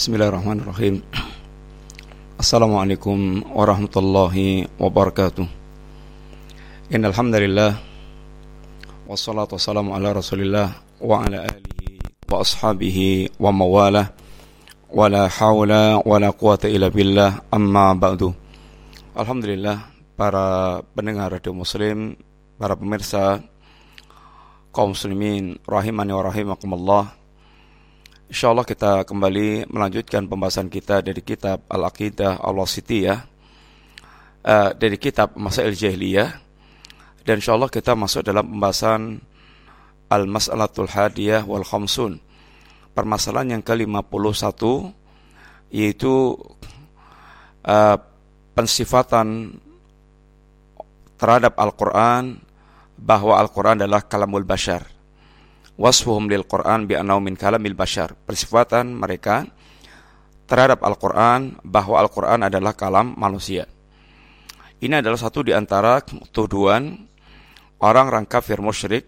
Bismillahirrahmanirrahim. Assalamualaikum warahmatullahi wabarakatuh. Innal hamdalillah wassalatu wassalamu ala Rasulillah wa ala alihi wa ashabihi wa mawalah. Wala haula wala quwata illa billah, amma ba'du. Alhamdulillah, para pendengar radio Muslim, para pemirsa kaum muslimin rahimani wa rahimakumullah. InsyaAllah kita kembali melanjutkan pembahasan kita dari kitab Al-Aqidah Al-Wasithiyah, dari kitab Masail Jahiliyah. Dan insyaAllah kita masuk dalam pembahasan Al-Mas'alatul Hadiyah wal Khamsun, permasalahan yang ke-51, yaitu pensifatan terhadap Al-Quran, bahwa Al-Quran adalah kalamul bashar. Wasfuhum lil Quran bi annahu min kalamil bashar. Persifatan mereka terhadap Al-Quran bahwa Al-Quran adalah kalam manusia. Ini adalah satu di antara tuduhan orang-orang kafir musyrik.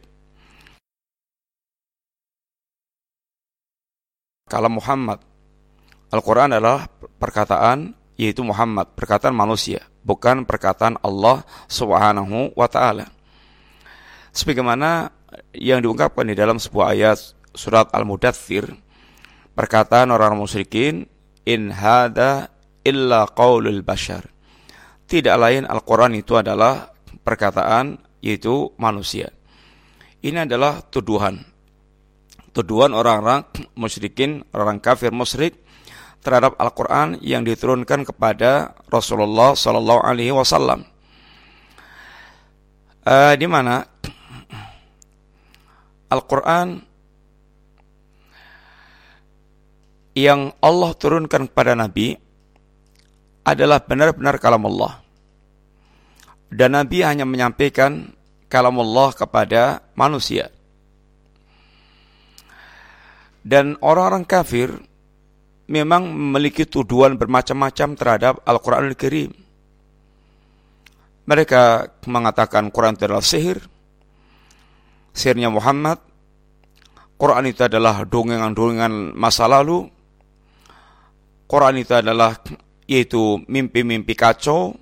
Kalam Muhammad, Al-Quran adalah perkataan, yaitu Muhammad, perkataan manusia, bukan perkataan Allah Subhanahu wa ta'ala. Sebagaimana yang diungkapkan di dalam sebuah ayat surat Al-Mudaththir, perkataan orang musyrikin, in hada illa qaulul bashar. Tidak lain Al-Quran itu adalah perkataan, yaitu manusia. Ini adalah tuduhan orang-orang musyrikin, orang kafir musyrik terhadap Al-Quran yang diturunkan kepada Rasulullah sallallahu alaihi wasallam. Di mana Al-Quran yang Allah turunkan kepada Nabi adalah benar-benar kalam Allah. Dan Nabi hanya menyampaikan kalam Allah kepada manusia. Dan orang-orang kafir memang memiliki tuduhan bermacam-macam terhadap Al-Quranul Karim. Mereka mengatakan Quran itu adalah sihirnya Muhammad. Quran itu adalah dongengan-dongengan masa lalu. Quran itu adalah yaitu mimpi-mimpi kacau.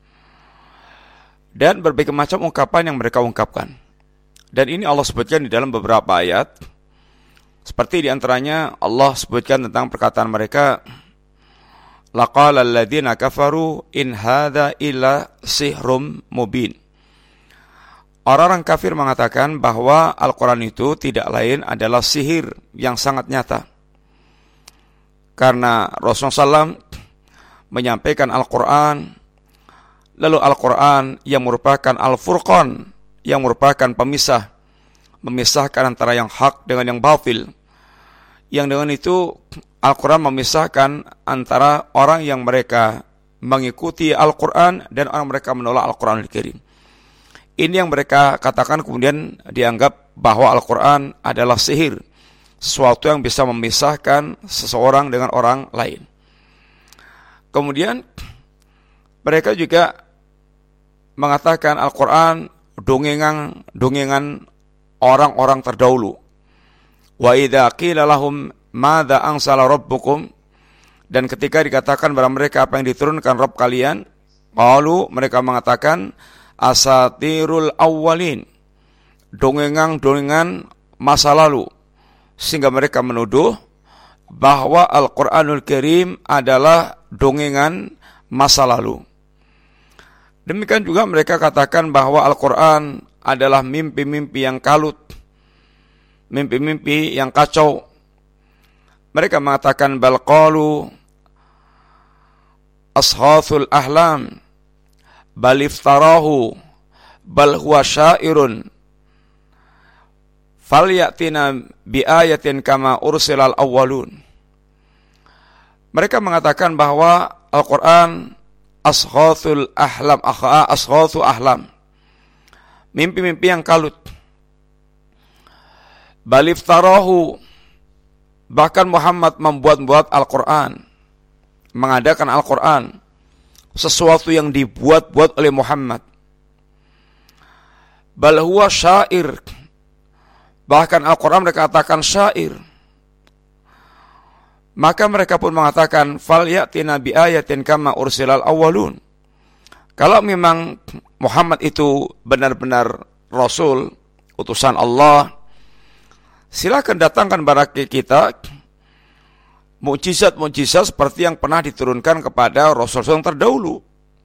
Dan berbagai macam ungkapan yang mereka ungkapkan. Dan ini Allah sebutkan di dalam beberapa ayat. Seperti di antaranya Allah sebutkan tentang perkataan mereka, laqala alladziina kafaru in hadza illa sihrum mubin. Orang-orang kafir mengatakan bahwa Al-Quran itu tidak lain adalah sihir yang sangat nyata. Karena Rasulullah SAW menyampaikan Al-Quran, lalu Al-Quran yang merupakan Al-Furqan, yang merupakan memisahkan antara yang hak dengan yang batil. Yang dengan itu Al-Quran memisahkan antara orang yang mereka mengikuti Al-Quran dan orang mereka menolak Al-Quran Al-Karim. Ini yang mereka katakan kemudian dianggap bahwa Al-Quran adalah sihir, sesuatu yang bisa memisahkan seseorang dengan orang lain. Kemudian mereka juga mengatakan Al-Quran dongengan orang-orang terdahulu. Wa idza qila lahum madza anzala rabbukum, dan ketika dikatakan kepada mereka apa yang diturunkan Rabb kalian, qalu, mereka mengatakan asatirul awwalin, dongengan masa lalu, sehingga mereka menuduh bahwa Al-Quranul Karim adalah dongengan masa lalu. Demikian juga mereka katakan bahwa Al-Quran adalah mimpi-mimpi yang kalut, mimpi-mimpi yang kacau. Mereka mengatakan bal qalu ashathul ahlam bal iftarahu bal huwa syairun falyatina bi ayatin kama ursilal awwalun. Mereka mengatakan bahwa Al-Quran ashathu ahlam, mimpi-mimpi yang kalut. Bal iftarahu, bahkan Muhammad membuat-buat Al-Quran, mengadakan Al-Quran, sesuatu yang dibuat-buat oleh Muhammad. Bal huwa syair, bahkan Al-Quran mereka katakan syair. Maka mereka pun mengatakan, fal ya'tina bi ayatin kama ursilal awwalun. Kalau memang Muhammad itu benar-benar Rasul, utusan Allah, silakan datangkan kepada kita mukjizat-mukjizat seperti yang pernah diturunkan kepada Rasul-Rasul yang terdahulu.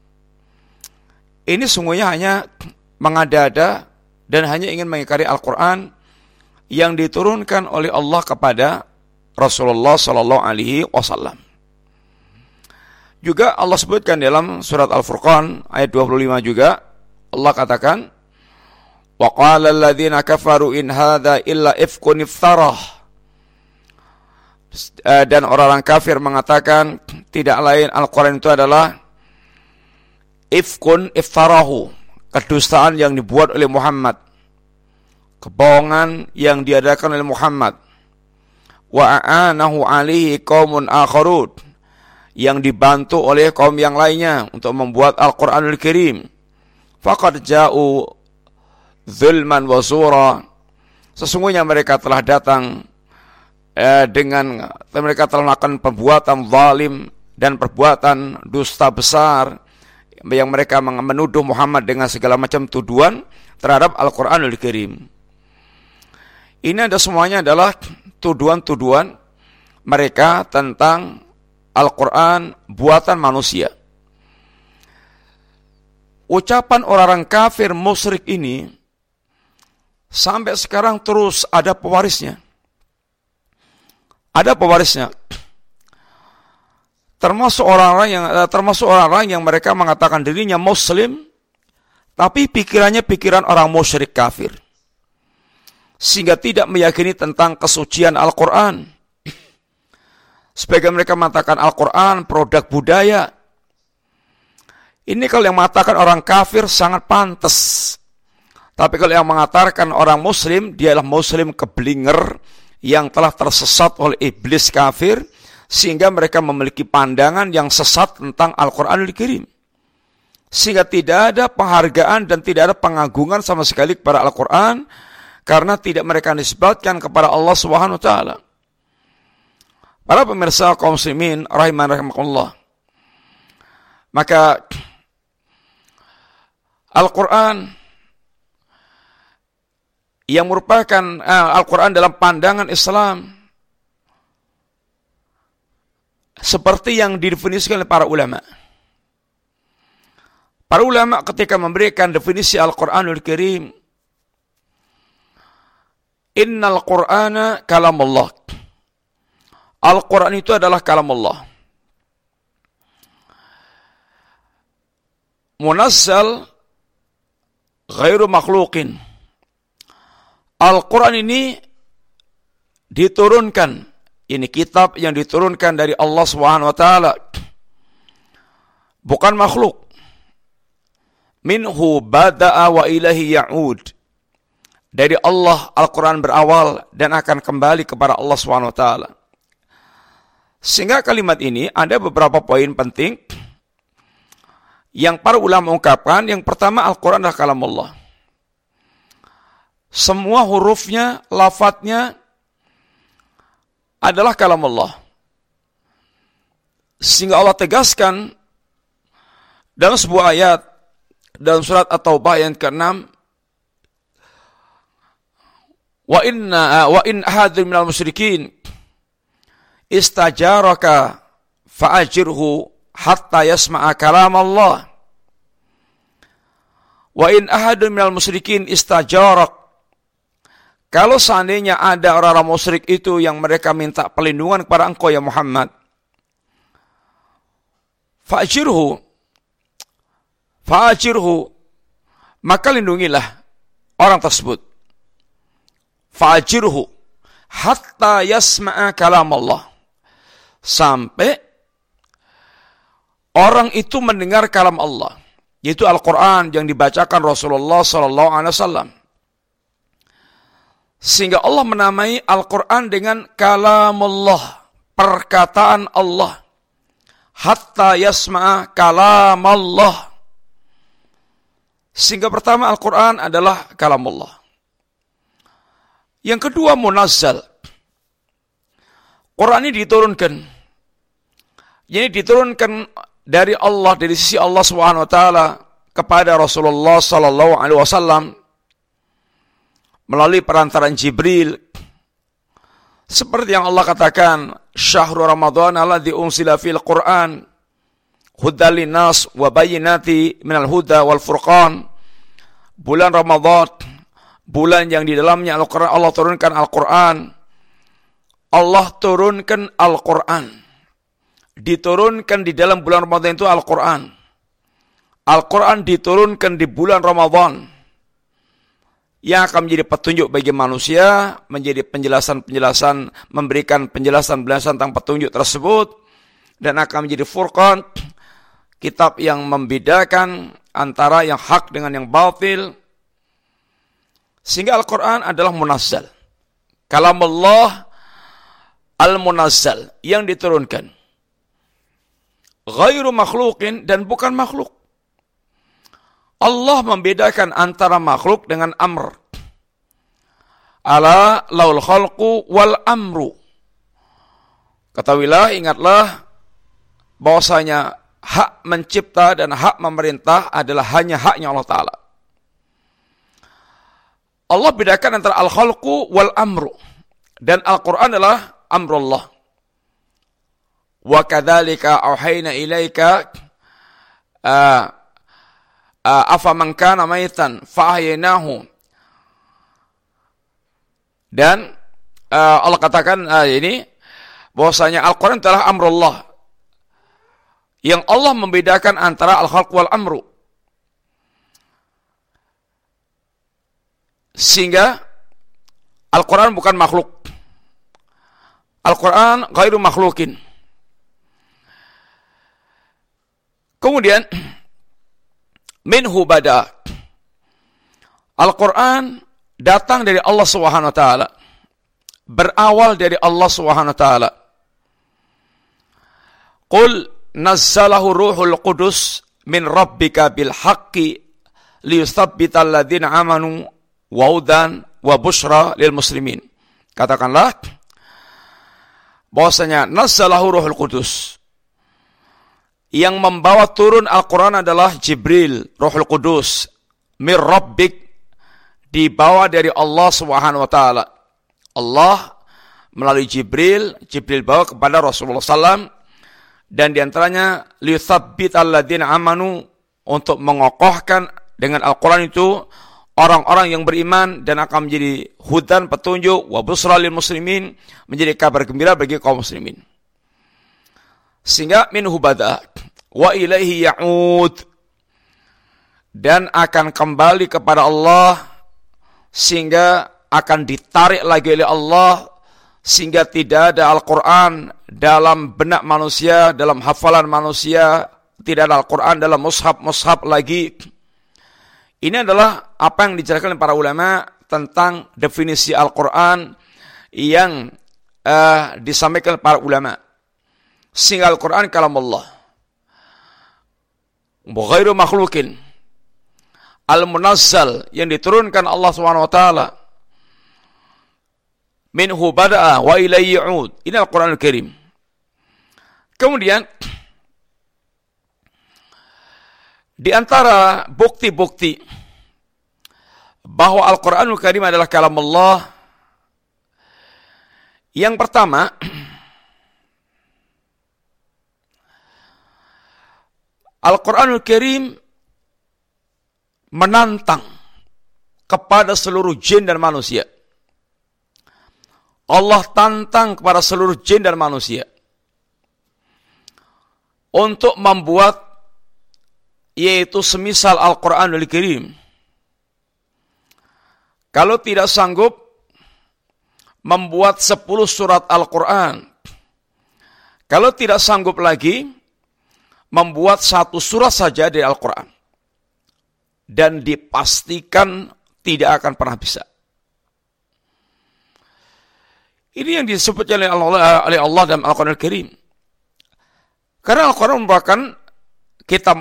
Ini sungguhnya hanya mengada-ada dan hanya ingin mengingkari Al-Quran yang diturunkan oleh Allah kepada Rasulullah Sallallahu Alaihi Wasallam. Juga Allah sebutkan dalam surat Al-Furqan ayat 25 juga, Allah katakan, wa qala alladziina kafaru in hadza illa ifkun iftarah. Dan orang-orang kafir mengatakan tidak lain Al-Quran itu adalah ifkun iftarahu, kedustaan yang dibuat oleh Muhammad, kebohongan yang diadakan oleh Muhammad. Wa a'anahu alaihi qaumun akharun, yang dibantu oleh kaum yang lainnya untuk membuat Al-Quranul Karim. Faqad ja'u zulman wa zura, sesungguhnya mereka telah datang mereka telah melakukan perbuatan zalim dan perbuatan dusta besar, yang mereka menuduh Muhammad dengan segala macam tuduhan terhadap Al-Quranul Karim. Ini ada semuanya adalah tuduhan-tuduhan mereka tentang Al-Quran buatan manusia. Ucapan orang-orang kafir musyrik ini sampai sekarang terus ada pewarisnya. Ada pewarisnya. Termasuk orang-orang yang mereka mengatakan dirinya Muslim, tapi pikirannya pikiran orang musyrik kafir, sehingga tidak meyakini tentang kesucian Al-Quran. Sebagian mereka mengatakan Al-Quran produk budaya. Ini kalau yang mengatakan orang kafir sangat pantas. Tapi kalau yang mengatakan orang Muslim, dia adalah Muslim keblinger yang telah tersesat oleh iblis kafir, sehingga mereka memiliki pandangan yang sesat tentang Al-Quranul Karim. Sehingga tidak ada penghargaan dan tidak ada pengagungan sama sekali kepada Al-Quran, karena tidak mereka nisbatkan kepada Allah Subhanahu wa taala. Para pemirsa kaum muslimin rahimakumullah, maka Al-Quran yang merupakan Al-Quran dalam pandangan Islam seperti yang didefinisikan oleh para ulama. Para ulama ketika memberikan definisi Al-Quranul Karim, innal Qur'ana kalamullah. Al-Quran itu adalah kalamullah. Munazzal ghairu makhluqin. Al-Quran ini diturunkan, ini kitab yang diturunkan dari Allah Subhanahu wa taala, bukan makhluk. Minhu bada'a wa ilahi ya'ud. Dari Allah Al-Quran berawal dan akan kembali kepada Allah Subhanahu wa taala. Sehingga kalimat ini ada beberapa poin penting yang para ulama ungkapkan. Yang pertama, Al-Quran adalah kalam Allah. Semua hurufnya, lafadznya adalah kalam Allah. Sehingga Allah tegaskan dalam sebuah ayat dalam surat At-Taubah ayat ke-6, wa in ahadun minal musyrikin istajaraka fa'ajirhu hatta yasma'a kalam Allah. Wa in ahadun minal musyrikin istajarak, kalau seandainya ada orang-orang musyrik itu yang mereka minta perlindungan kepada engkau ya Muhammad, fa'ajirhu, maka lindungilah orang tersebut. Fa'ajirhu hatta yasma'a kalam Allah, sampai orang itu mendengar kalam Allah, yaitu Al-Quran yang dibacakan Rasulullah SAW. Sehingga Allah menamai Al-Quran dengan kalamullah, perkataan Allah. Hatta yasma'a kalam Allah. Sehingga pertama Al-Quran adalah kalamullah. Yang kedua munazzal. Quran ini diturunkan. Ini diturunkan dari Allah, dari sisi Allah Subhanahu wa taala kepada Rasulullah sallallahu alaihi wasallam melalui perantaraan Jibril. Seperti yang Allah katakan, "Syahrul Ramadan alladzi unsila fil Qur'an hudan linnas wa bayyinati minal huda wal furqan." Bulan Ramadan, bulan yang di dalamnya Al-Qur'an, Allah turunkan Al-Qur'an. Allah turunkan Al-Qur'an. Diturunkan di dalam bulan Ramadan itu Al-Qur'an. Al-Qur'an diturunkan di bulan Ramadan, yang akan menjadi petunjuk bagi manusia, menjadi penjelasan-penjelasan, memberikan penjelasan-penjelasan tentang petunjuk tersebut, dan akan menjadi furqan, kitab yang membedakan antara yang hak dengan yang batil. Sehingga Al-Quran adalah munazzal, kalamullah al-munazzal, yang diturunkan, ghairu makhluqin, dan bukan makhluk. Allah membedakan antara makhluk dengan amr. Ala laul khalqu wal amru. Ketahuilah, ingatlah, bahwasanya hak mencipta dan hak memerintah adalah hanya haknya Allah Ta'ala. Allah bedakan antara al-khalqu wal amru. Dan Al-Quran adalah amrullah. Wa kadzalika auhayna ilaika afaman kana maitan fa'ahyaynahu. Dan Allah katakan ini bahwasanya Al-Qur'an adalah amrullah, yang Allah membedakan antara al-khalq wal amru, sehingga Al-Qur'an bukan makhluk. Al-Qur'an ghairu makhlukin. Kemudian minhu bada. Al-Quran datang dari Allah Subhanahu wa taala, berawal dari Allah Subhanahu wa taala. Qul nazzalahu ruhul qudus min rabbika bil haqqi liyuthabbital ladzina amanu wa hudan wa busyra lil muslimin. Katakanlah bahwasanya nazzalahu ruhul qudus, yang membawa turun Al-Quran adalah Jibril, Ruhul Qudus, mir Rabbik, dibawa dari Allah Subhanahu wa taala. Allah melalui Jibril bawa kepada Rasulullah SAW, dan diantaranya liyuthabbital ladzina amanu, untuk mengokohkan dengan Al-Quran itu orang-orang yang beriman, dan akan menjadi hudan, petunjuk, wa busra lil muslimin, menjadi kabar gembira bagi kaum muslimin. Sehingga minhu bada wa ilaihi ya'ud, dan akan kembali kepada Allah, sehingga akan ditarik lagi oleh Allah, sehingga tidak ada Al-Quran dalam benak manusia, dalam hafalan manusia, tidak ada Al-Quran dalam mushaf lagi. Ini adalah apa yang dijelaskan oleh para ulama tentang definisi Al-Quran yang disampaikan para ulama. Sehingga Al-Quran kalam Allah, ghairu makhlukin, al-munazzal, yang diturunkan Allah SWT, minhu bada'a wa ilayhi yu'ud. Ini Al-Quran Al-Karim. Kemudian di antara bukti-bukti bahwa Al-Quran Al-Karim adalah kalam Allah, yang pertama, Al-Quranul Karim menantang kepada seluruh jin dan manusia. Allah tantang kepada seluruh jin dan manusia untuk membuat, yaitu semisal Al-Quranul Karim. Kalau tidak sanggup membuat 10 surat Al-Quran, kalau tidak sanggup lagi membuat 1 surat saja dari Al-Quran, dan dipastikan tidak akan pernah bisa. Ini yang disebut oleh Allah dalam Al-Quran Al-Karim. Karena Al-Quran merupakan kitab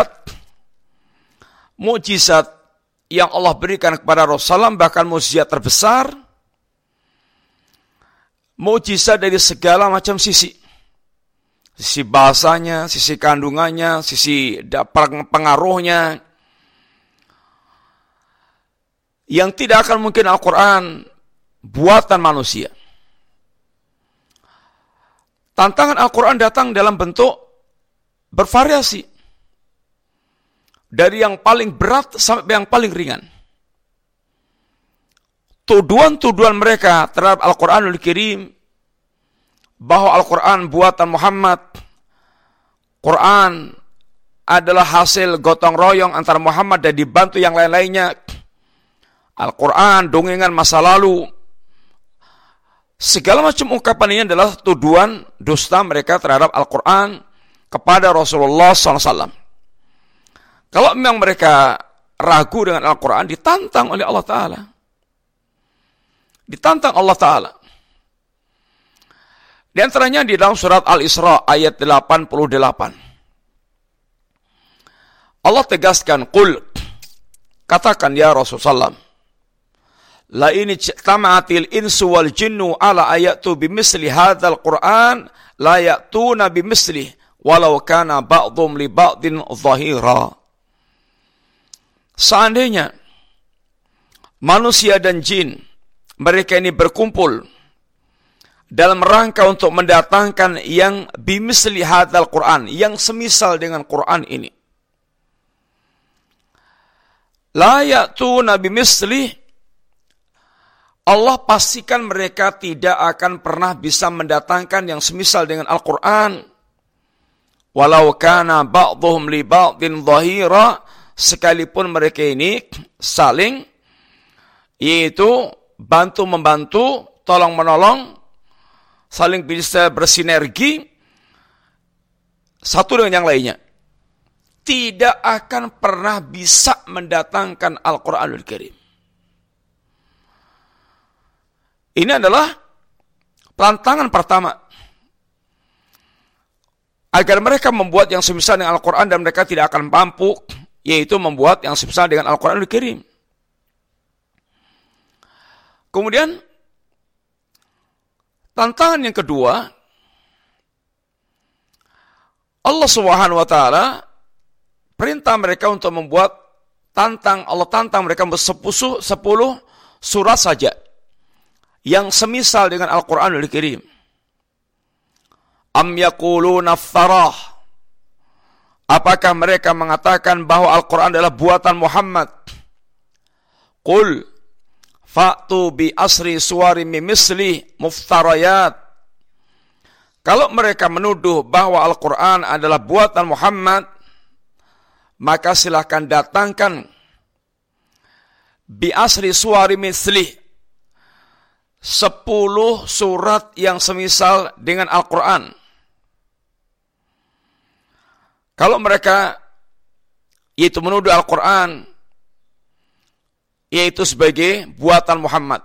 mukjizat yang Allah berikan kepada Rasulullah, bahkan mukjizat terbesar, mukjizat dari segala macam sisi. Sisi bahasanya, sisi kandungannya, sisi pengaruhnya. Yang tidak akan mungkin Al-Quran buatan manusia. Tantangan Al-Quran datang dalam bentuk bervariasi. Dari yang paling berat sampai yang paling ringan. Tuduhan-tuduhan mereka terhadap Al-Quranul Karim, bahwa Al-Quran buatan Muhammad, Quran adalah hasil gotong royong antara Muhammad dan dibantu yang lain-lainnya, Al-Quran dongengan masa lalu, segala macam ungkapan ini adalah tuduhan dusta mereka terhadap Al-Quran kepada Rasulullah SAW. Kalau memang mereka ragu dengan Al-Quran, ditantang oleh Allah Ta'ala. Ditantang Allah Ta'ala. Di antaranya di dalam surat Al-Isra ayat 88. Allah tegaskan, Qul, katakan ya Rasulullah, la in ijtama'atil insu wal jinnu ala ayatu bimisli hadzal Qur'an la ya'tuna bimisli walau kana ba'dhum li ba'din zahira. Seandainya manusia dan jin mereka ini berkumpul dalam rangka untuk mendatangkan yang bimisli hadzal Qur'an, yang semisal dengan Qur'an ini, la ya'tuna bimisli, Allah pastikan mereka tidak akan pernah bisa mendatangkan yang semisal dengan Al-Quran. Walau kana ba'dhum li ba'din zahira, sekalipun mereka ini saling, yaitu bantu-membantu, tolong-menolong, saling bisa bersinergi, satu dengan yang lainnya. Tidak akan pernah bisa mendatangkan Al-Quranul Karim. Ini adalah tantangan pertama. Agar mereka membuat yang semisal dengan Al-Quran dan mereka tidak akan mampu, yaitu membuat yang semisal dengan Al-Quranul Karim. Kemudian, tantangan yang kedua, Allah Subhanahu wa Ta'ala perintah mereka untuk membuat Allah tantang mereka membuat 10 surat saja yang semisal dengan Al-Quranul Karim. Am yaquluna iftarah, apakah mereka mengatakan bahwa Al-Quran adalah buatan Muhammad? Qul fa'tu bi asri suwari misli muftarayat. Kalau mereka menuduh bahwa Al-Quran adalah buatan Muhammad, maka silahkan datangkan bi asri suwari misli, 10 surat yang semisal dengan Al-Quran. Kalau mereka yaitu menuduh Al-Quran yaitu sebagai buatan Muhammad,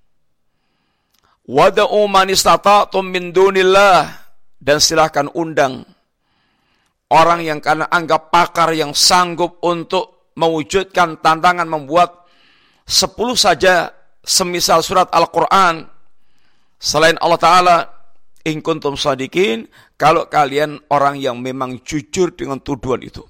wada'u man istata'tum min dunillah, dan silahkan undang orang yang karena anggap pakar yang sanggup untuk mewujudkan tantangan membuat 10 saja semisal surat Al-Quran selain Allah Ta'ala, in kuntum shadiqin, kalau kalian orang yang memang jujur dengan tuduhan itu.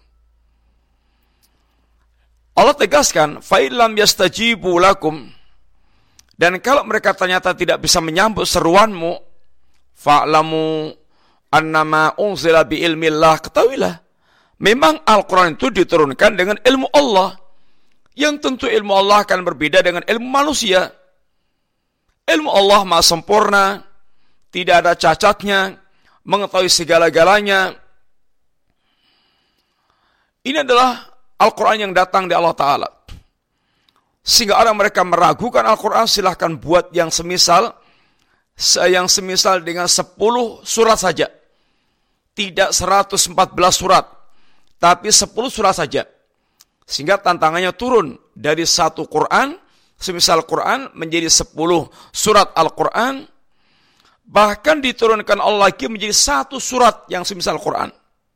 Allah tegaskan, fa illam yastajibu lakum, dan kalau mereka ternyata tidak bisa menyambut seruanmu, fa'lamu annama unzila bi ilmillah, ketahuilah memang Al-Quran itu diturunkan dengan ilmu Allah, yang tentu ilmu Allah akan berbeda dengan ilmu manusia. Ilmu Allah maha sempurna, tidak ada cacatnya, mengetahui segala-galanya. Ini adalah Al-Quran yang datang dari Allah Ta'ala. Sehingga orang mereka meragukan Al-Quran, silahkan buat yang semisal dengan 10 surat saja. Tidak 114 surat, tapi 10 surat saja. Sehingga tantangannya turun dari satu Quran, semisal Quran, menjadi 10 surat Al-Quran. Bahkan diturunkan Allah lagi menjadi 1 surat yang semisal Quran.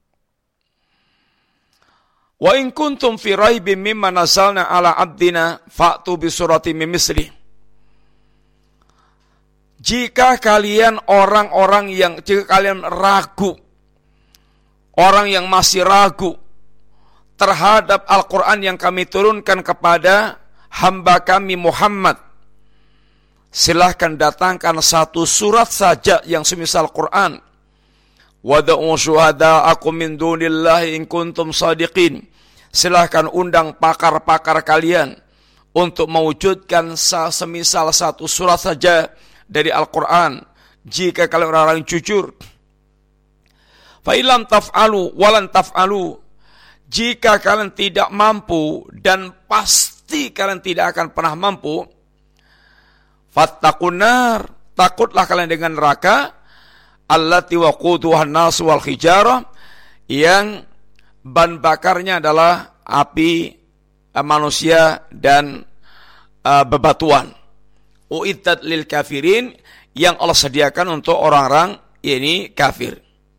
Wa in kuntum fi raibin mimma nazalna ala abdina fa'tu bi suratin min mislih. jika kalian jika kalian ragu, orang yang masih ragu terhadap Al-Quran yang kami turunkan kepada hamba kami Muhammad, silahkan datangkan satu surat saja yang semisal Quran. Wada'u syuhada'akum min dunillahi in kuntum sadiqin. Silahkan undang pakar-pakar kalian untuk mewujudkan semisal satu surat saja dari Al-Quran jika kalian orang jujur. Fa illam taf'alu walan taf'alu, jika kalian tidak mampu dan pasti kalian tidak akan pernah mampu, fattaqun nar, takutlah kalian dengan neraka, allati waquduha an-nas wal hijarah, yang bahan bakarnya adalah api, manusia dan bebatuan. Uiddat lil kafirin, yang Allah sediakan untuk orang-orang ini kafir.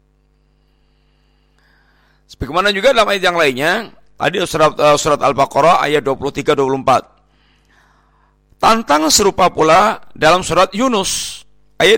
Sebagaimana juga dalam ayat yang lainnya, tadi surat Al-Baqarah ayat 23-24. Tantangan serupa pula dalam surat Yunus ayat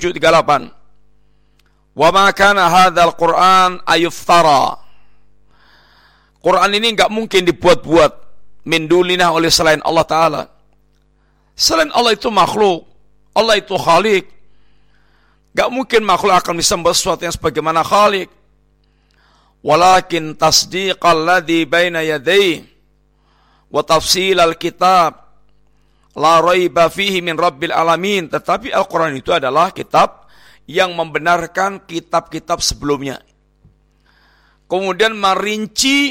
37-38. Wa ma kana hadzal Qur'an ayuftara. Quran ini enggak mungkin dibuat-buat min dunillah oleh selain Allah Ta'ala. Selain Allah itu makhluk, Allah itu khalik. Enggak mungkin makhluk akan bisa membuat sesuatu yang sebagaimana khalik. Walakin tasdiqal ladzi baina yadayhi wa tafsilal kitab la raiba fihi min rabbil alamin. Tetapi Al-Quran itu adalah kitab yang membenarkan kitab-kitab sebelumnya. Kemudian merinci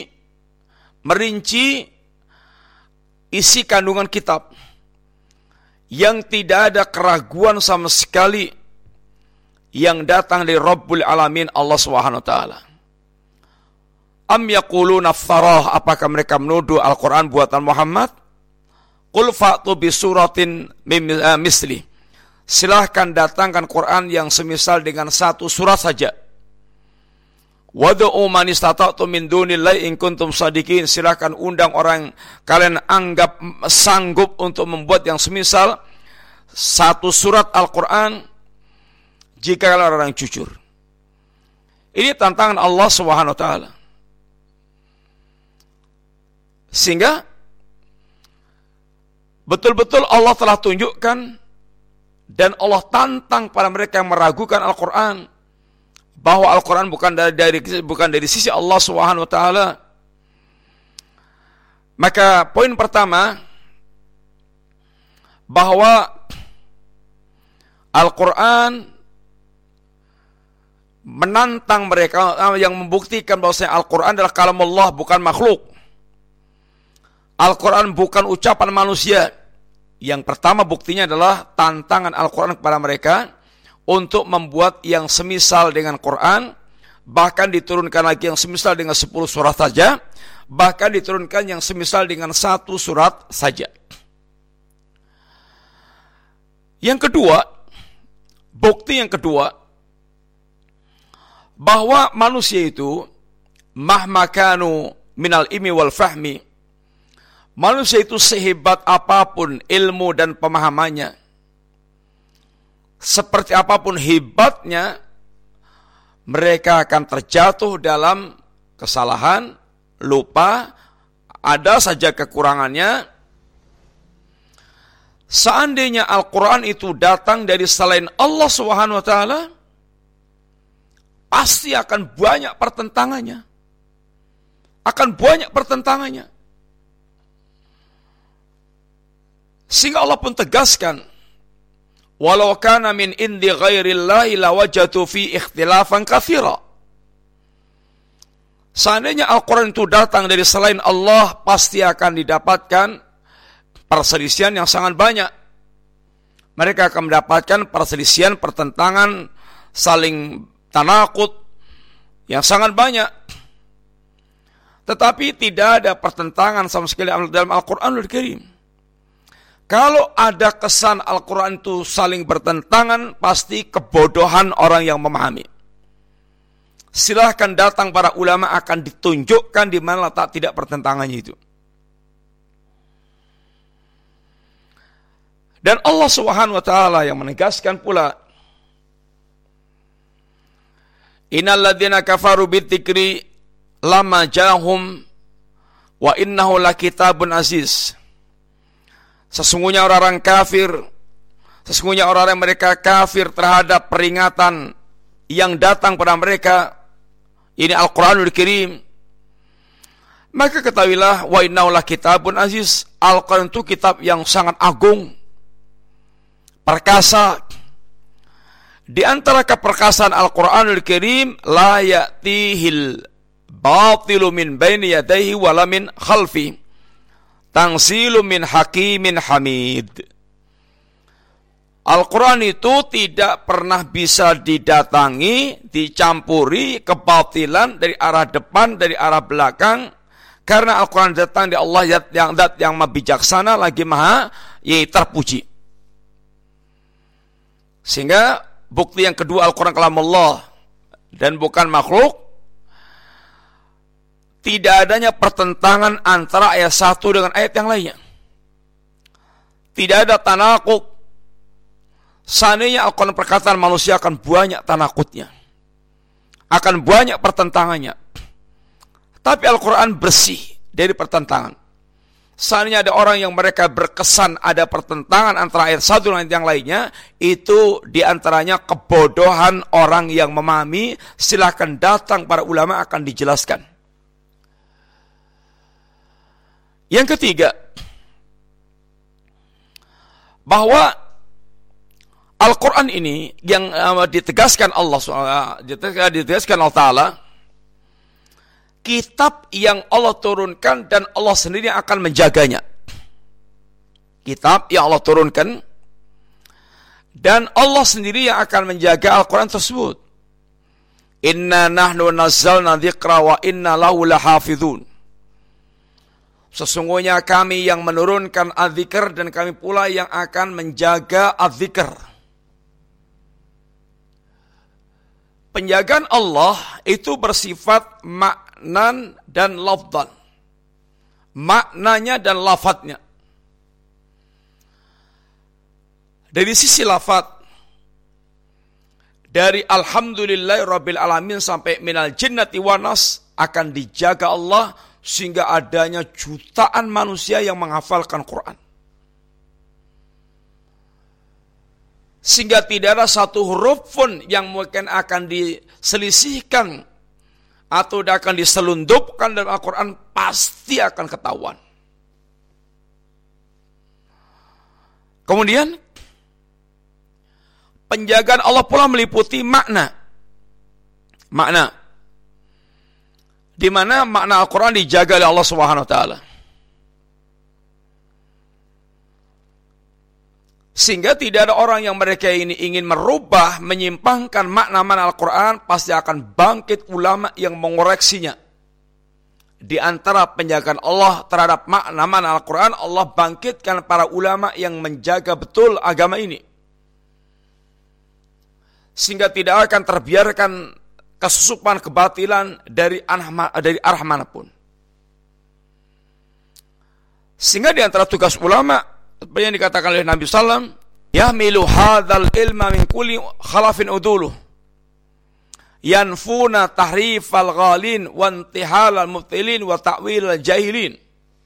isi kandungan kitab yang tidak ada keraguan sama sekali yang datang dari Rabbul Alamin, Allah Subhanahu wa taala. Am yaquluna aftarah, apakah mereka menuduh Al-Quran buatan Muhammad? Qul fa'tu bi suratin misli, silahkan datangkan Quran yang semisal dengan satu surat saja. Wad'u man istata'tum min dunillahi in kuntum shadiqin, silahkan undang orang kalian anggap sanggup untuk membuat yang semisal satu surat Al-Quran jika kalian orang jujur. Ini tantangan Allah Subhanahu wa taala. Sehingga betul-betul Allah telah tunjukkan dan Allah tantang pada mereka yang meragukan Al-Quran bahwa Al-Quran bukan dari sisi Allah Subhanahu wa taala. Maka poin pertama, bahwa Al-Quran menantang mereka yang membuktikan bahwasanya Al-Quran adalah kalamullah, bukan makhluk. Al-Quran bukan ucapan manusia. Yang pertama buktinya adalah tantangan Al-Quran kepada mereka untuk membuat yang semisal dengan Quran, bahkan diturunkan lagi yang semisal dengan 10 surat saja, bahkan diturunkan yang semisal dengan 1 surat saja. Yang kedua, bukti yang kedua, bahwa manusia itu mahmakanu minal ilmi wal fahmi, manusia itu sehebat apapun ilmu dan pemahamannya, seperti apapun hebatnya, mereka akan terjatuh dalam kesalahan, lupa, ada saja kekurangannya. Seandainya Al-Quran itu datang dari selain Allah Subhanahu wa taala, pasti akan banyak pertentangannya. Sehingga Allah pun tegaskan, walau kana min indi ghairillahi lawajadu fi ikhtilafan katsira. Seandainya Al-Quran itu datang dari selain Allah, pasti akan didapatkan perselisihan yang sangat banyak. Mereka akan mendapatkan perselisihan, pertentangan, saling tanakut yang sangat banyak. Tetapi tidak ada pertentangan sama sekali dalam Al-Quranul Karim. Kalau ada kesan Al-Quran itu saling bertentangan, pasti kebodohan orang yang memahami. Silahkan datang para ulama, akan ditunjukkan di mana letak tidak pertentangannya itu. Dan Allah Subhanahu wa taala yang menegaskan pula, innal ladzina kafaru bidzikri lamma ja'ahum wa innahu lakitabun aziz. Sesungguhnya orang-orang kafir, sesungguhnya orang-orang mereka kafir terhadap peringatan yang datang pada mereka, ini Al-Quranul Karim, maka ketahuilah wa innahu lakitabun aziz, Al-Quran itu kitab yang sangat agung, perkasa. Di antara keperkasaan Al-Quranul Karim, la ya'tihil batilu min baini yadayhi wala min khalfi, tanzilu min hakimin hamid. Al-Quran itu tidak pernah bisa didatangi, dicampuri kebatilan dari arah depan, dari arah belakang, karena Al-Quran datang dari Allah zat yang maha bijaksana lagi maha terpuji. Sehingga bukti yang kedua, Al-Quran kalam Allah dan bukan makhluk. Tidak adanya pertentangan antara ayat satu dengan ayat yang lainnya. Tidak ada tanakut. Seandainya Al-Quran perkataan manusia, akan banyak tanakutnya, akan banyak pertentangannya. Tapi Al-Quran bersih dari pertentangan. Seandainya ada orang yang mereka berkesan ada pertentangan antara ayat satu dan ayat yang lainnya, itu diantaranya kebodohan orang yang memahami. Silahkan datang para ulama, akan dijelaskan. Yang ketiga, bahwa Al-Quran ini yang ditegaskan Allah Ta'ala, kitab yang Allah turunkan dan Allah sendiri akan menjaganya. Kitab yang Allah turunkan dan Allah sendiri yang akan menjaga Al-Quran tersebut. Inna nahnu nazzalna dzikra wa inna lahu lahafizun. Sesungguhnya kami yang menurunkan az-zikr dan kami pula yang akan menjaga az-zikr. Penjagaan Allah itu bersifat maknan dan lafdan. Maknanya dan lafadznya. Dari sisi lafadz, dari alhamdulillahirabbil alamin sampai minal jinnati wan nas akan dijaga Allah, sehingga adanya jutaan manusia yang menghafalkan Quran. Sehingga tidak ada satu huruf pun yang mungkin akan diselisihkan atau akan diselundupkan dalam Al-Quran, pasti akan ketahuan. Kemudian penjagaan Allah pula meliputi makna. Di mana makna Al-Quran dijaga oleh Allah Subhanahu wa taala. Sehingga tidak ada orang yang mereka ini ingin merubah, menyimpangkan makna-makna Al-Quran, pasti akan bangkit ulama yang mengoreksinya. Di antara penjagaan Allah terhadap makna-makna Al-Quran, Allah bangkitkan para ulama yang menjaga betul agama ini. Sehingga tidak akan terbiarkan kesusupan kebatilan dari arah manapun. Sehingga di antara tugas ulama, seperti yang dikatakan oleh Nabi SAW, yahmilu hadzal ilma min kulli khalafin uduluh, yanfuna tahrifal ghalin wa intihalal mubtilin wa ta'wilal jahilin.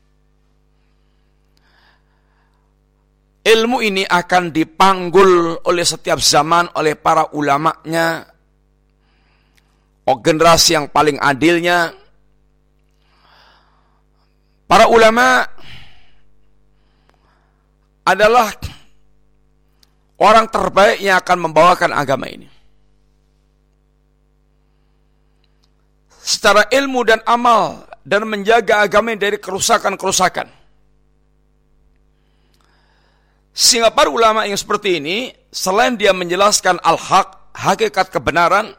Ilmu ini akan dipanggul oleh setiap zaman oleh para ulamanya, generasi yang paling adilnya. Para ulama adalah orang terbaik yang akan membawakan agama ini. Secara ilmu dan amal, dan menjaga agama ini dari kerusakan-kerusakan. Sehingga para ulama yang seperti ini, selain dia menjelaskan al-haq, hakikat kebenaran,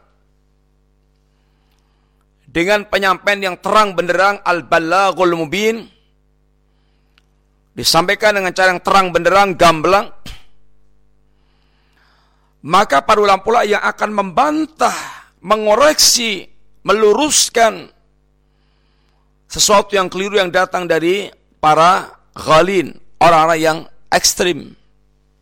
dengan penyampaian yang terang benderang, al-balaghul mubin, disampaikan dengan cara yang terang benderang, gamblang, maka para ulama pula yang akan membantah, mengoreksi, meluruskan sesuatu yang keliru yang datang dari para ghalin, orang-orang yang ekstrim.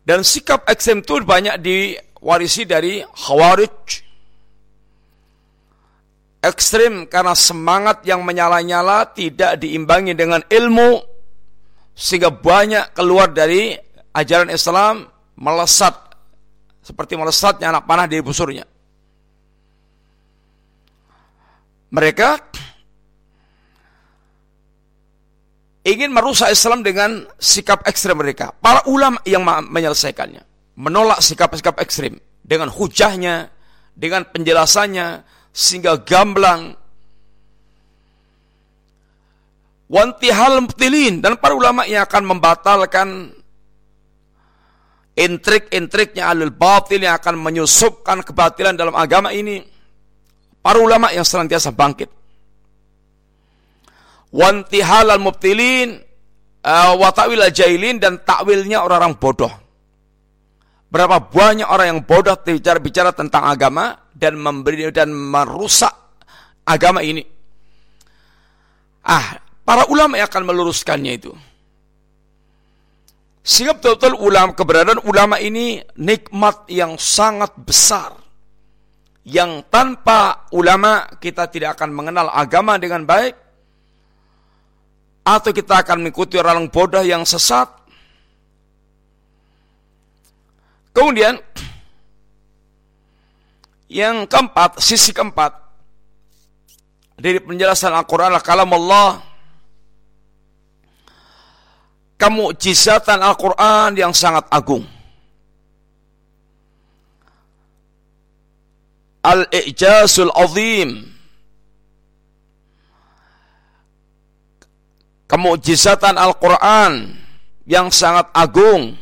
Dan sikap ekstrem itu banyak diwarisi dari Khawarij. Ekstrem karena semangat yang menyala-nyala tidak diimbangi dengan ilmu, sehingga banyak keluar dari ajaran Islam, melesat seperti melesatnya anak panah dari busurnya. Mereka ingin merusak Islam dengan sikap ekstrem mereka. Para ulama yang menyelesaikannya, menolak sikap-sikap ekstrem dengan hujahnya, dengan penjelasannya, sehingga gamblang. Wantihal mubtilin, dan para ulama yang akan membatalkan intrik-intriknya ahlul batil yang akan menyusupkan kebatilan dalam agama ini. Para ulama yang senantiasa bangkit. Wantihal al-mubtilin wa ta'wil al-jailin, dan takwilnya orang-orang bodoh. Berapa banyak orang yang bodoh bicara tentang agama dan memberi dan merusak agama ini. Para ulama yang akan meluruskannya itu. Sehingga betul-betul keberadaan ulama ini nikmat yang sangat besar. Yang tanpa ulama kita tidak akan mengenal agama dengan baik. Atau kita akan mengikuti orang bodoh yang sesat. Kemudian yang keempat, sisi keempat dari penjelasan Al-Quran adalah kalam Allah. Kemu'jizatan Al-Quran yang sangat agung. Al-i'jazul azim. Kemu'jizatan Al-Quran yang sangat agung.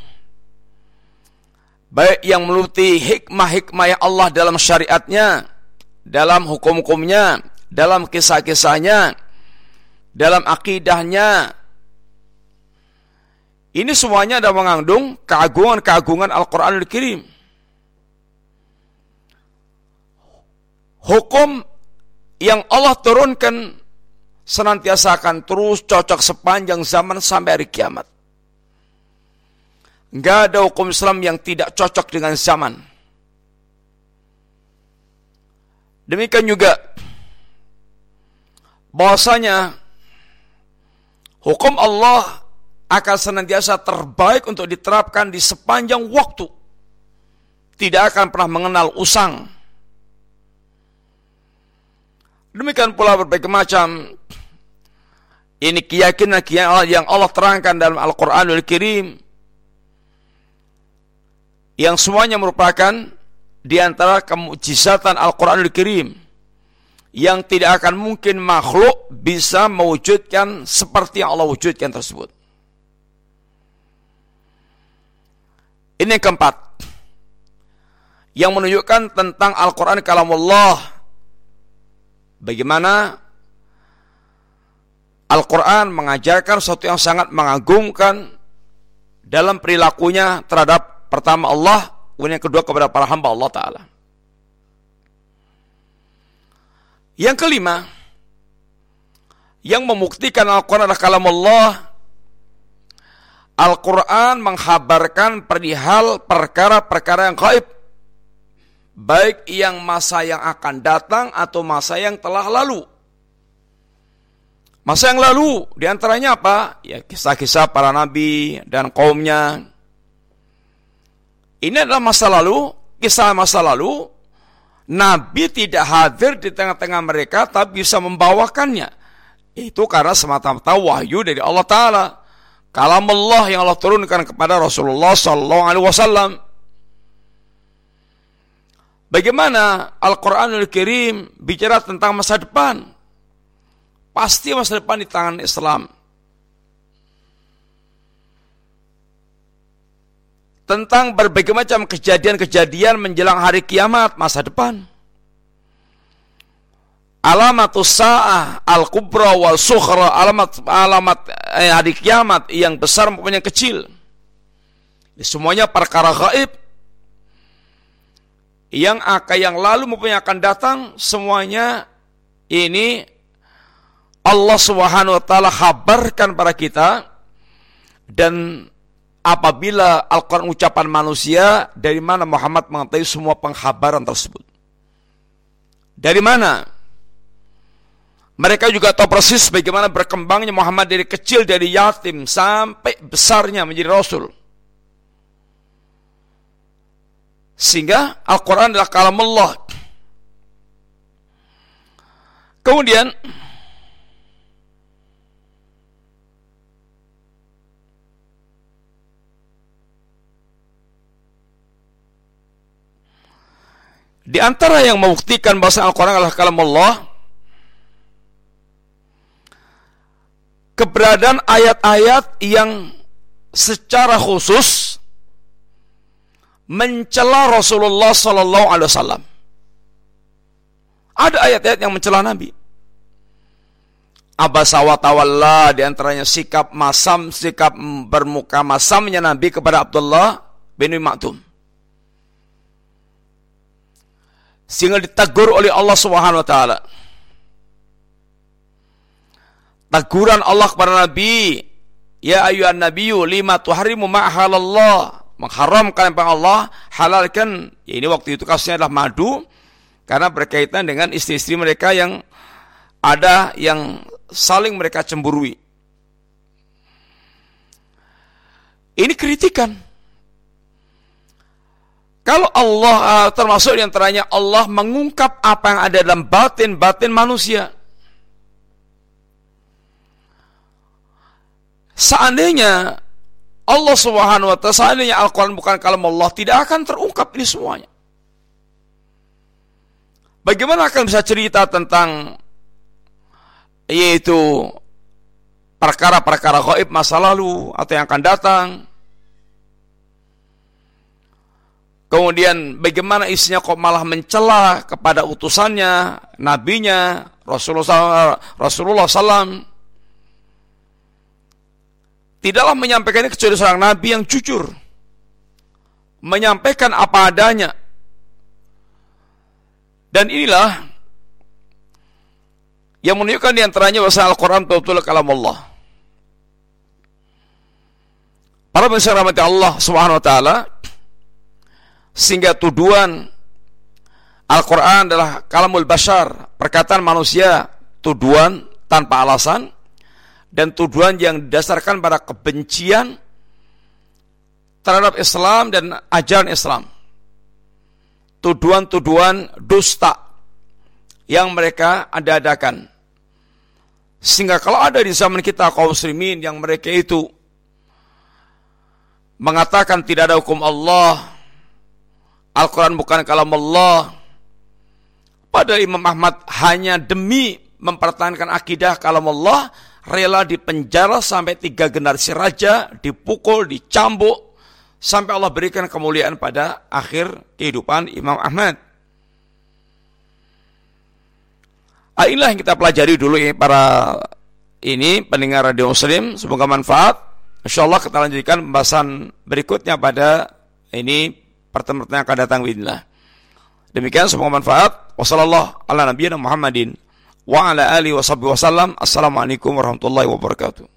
Baik yang meliputi hikmah-hikmah Allah dalam syariatnya, dalam hukum-hukumnya, dalam kisah-kisahnya, dalam akidahnya. Ini semuanya ada mengandung keagungan-keagungan Al-Quranul Karim. Hukum yang Allah turunkan senantiasa akan terus cocok sepanjang zaman sampai hari kiamat. Enggak ada hukum Islam yang tidak cocok dengan zaman. Demikian juga bahwasanya hukum Allah akan senantiasa terbaik untuk diterapkan di sepanjang waktu. Tidak akan pernah mengenal usang. Demikian pula berbagai macam ini keyakinan yang Allah terangkan dalam Al-Quranul Karim, yang semuanya merupakan di antara kemu'jizatan Al-Quranul Karim yang tidak akan mungkin makhluk bisa mewujudkan seperti yang Allah wujudkan tersebut. Ini yang keempat, yang menunjukkan tentang Al-Quran kalamullah, bagaimana Al-Quran mengajarkan sesuatu yang sangat mengagumkan dalam perilakunya terhadap pertama Allah, kemudian yang kedua kepada para hamba Allah Ta'ala. Yang kelima, yang membuktikan Al-Quran adalah kalam Allah, Al-Quran menghabarkan perihal perkara-perkara yang gaib, baik yang masa yang akan datang atau masa yang telah lalu. Masa yang lalu, diantaranya apa? Ya, kisah-kisah para nabi dan kaumnya. Ini adalah masa lalu, kisah masa lalu. Nabi tidak hadir di tengah-tengah mereka, tapi bisa membawakannya. Itu karena semata-mata wahyu dari Allah Ta'ala. Kalam Allah yang Allah turunkan kepada Rasulullah SAW. Bagaimana Al-Quranul Karim bicara tentang masa depan? Pasti masa depan di tangan Islam. Tentang berbagai macam kejadian-kejadian menjelang hari kiamat, masa depan. Alamatus sa'ah al-kubra wal sukhra, alamat hari kiamat yang besar maupun yang kecil. Semuanya perkara gaib yang lalu maupun yang akan datang, semuanya ini Allah Subhanahu wa taala kabarkan pada kita, dan apabila Al-Quran ucapan manusia, dari mana Muhammad mengetahui semua pengkhabaran tersebut? Dari mana? Mereka juga tahu persis bagaimana berkembangnya Muhammad dari kecil, dari yatim sampai besarnya menjadi Rasul. Sehingga Al-Quran adalah kalamullah. Kemudian di antara yang membuktikan bahwa Al-Quran adalah kalamullah, keberadaan ayat-ayat yang secara khusus mencela Rasulullah sallallahu alaihi wasallam. Ada ayat-ayat yang mencela Nabi. Abasa wa tawalla, di antaranya sikap masam, sikap bermuka masamnya Nabi kepada Abdullah bin Maktum, sehingga ditegur oleh Allah Subhanahu wa taala. Teguran Allah kepada Nabi, ya ayyuhan nabiyyu lima tuharimu ma halallah, mengharamkan yang Allah halalkan. Ya, ini waktu itu kasusnya adalah madu, karena berkaitan dengan istri-istri mereka yang ada yang saling mereka cemburui. Ini kritikan. Kalau Allah, termasuk di antaranya Allah mengungkap apa yang ada dalam batin manusia. Seandainya Allah Subhanahu wa ta'ala, seandainya Al-Quran bukan kalam Allah, tidak akan terungkap ini semuanya. Bagaimana akan bisa cerita tentang yaitu perkara-perkara gaib masa lalu atau yang akan datang? Kemudian bagaimana isinya kok malah mencela kepada utusannya, nabinya, Rasulullah SAW. Tidaklah menyampaikan ini kecuali seorang nabi yang jujur, menyampaikan apa adanya. Dan inilah yang menunjukkan di antaranya bahwa Al-Quran betul-betul kalam Allah. Para pemirsa rahmati Allah Subhanahu wa taala, sehingga tuduhan Al-Quran adalah kalamul bashar, perkataan manusia, tuduhan tanpa alasan, dan tuduhan yang didasarkan pada kebencian terhadap Islam dan ajaran Islam. Tuduhan-tuduhan dusta yang mereka adakan. Sehingga kalau ada di zaman kita kaum muslimin yang mereka itu mengatakan tidak ada hukum Allah, Al-Quran bukan kalam Allah, padahal Imam Ahmad hanya demi mempertahankan akidah kalam Allah rela dipenjara sampai 3 generasi raja, dipukul, dicambuk, sampai Allah berikan kemuliaan pada akhir kehidupan Imam Ahmad. Inilah yang kita pelajari dulu ya para pendengar radio Muslim, semoga manfaat. Insyaallah kita lanjutkan pembahasan berikutnya pada pertemuan yang akan datang bismillah. Demikian, semoga manfaat. Wassallallahu ala nabiyyina Muhammadin wa ala alihi washabbihi wasallam. Assalamualaikum warahmatullahi wabarakatuh.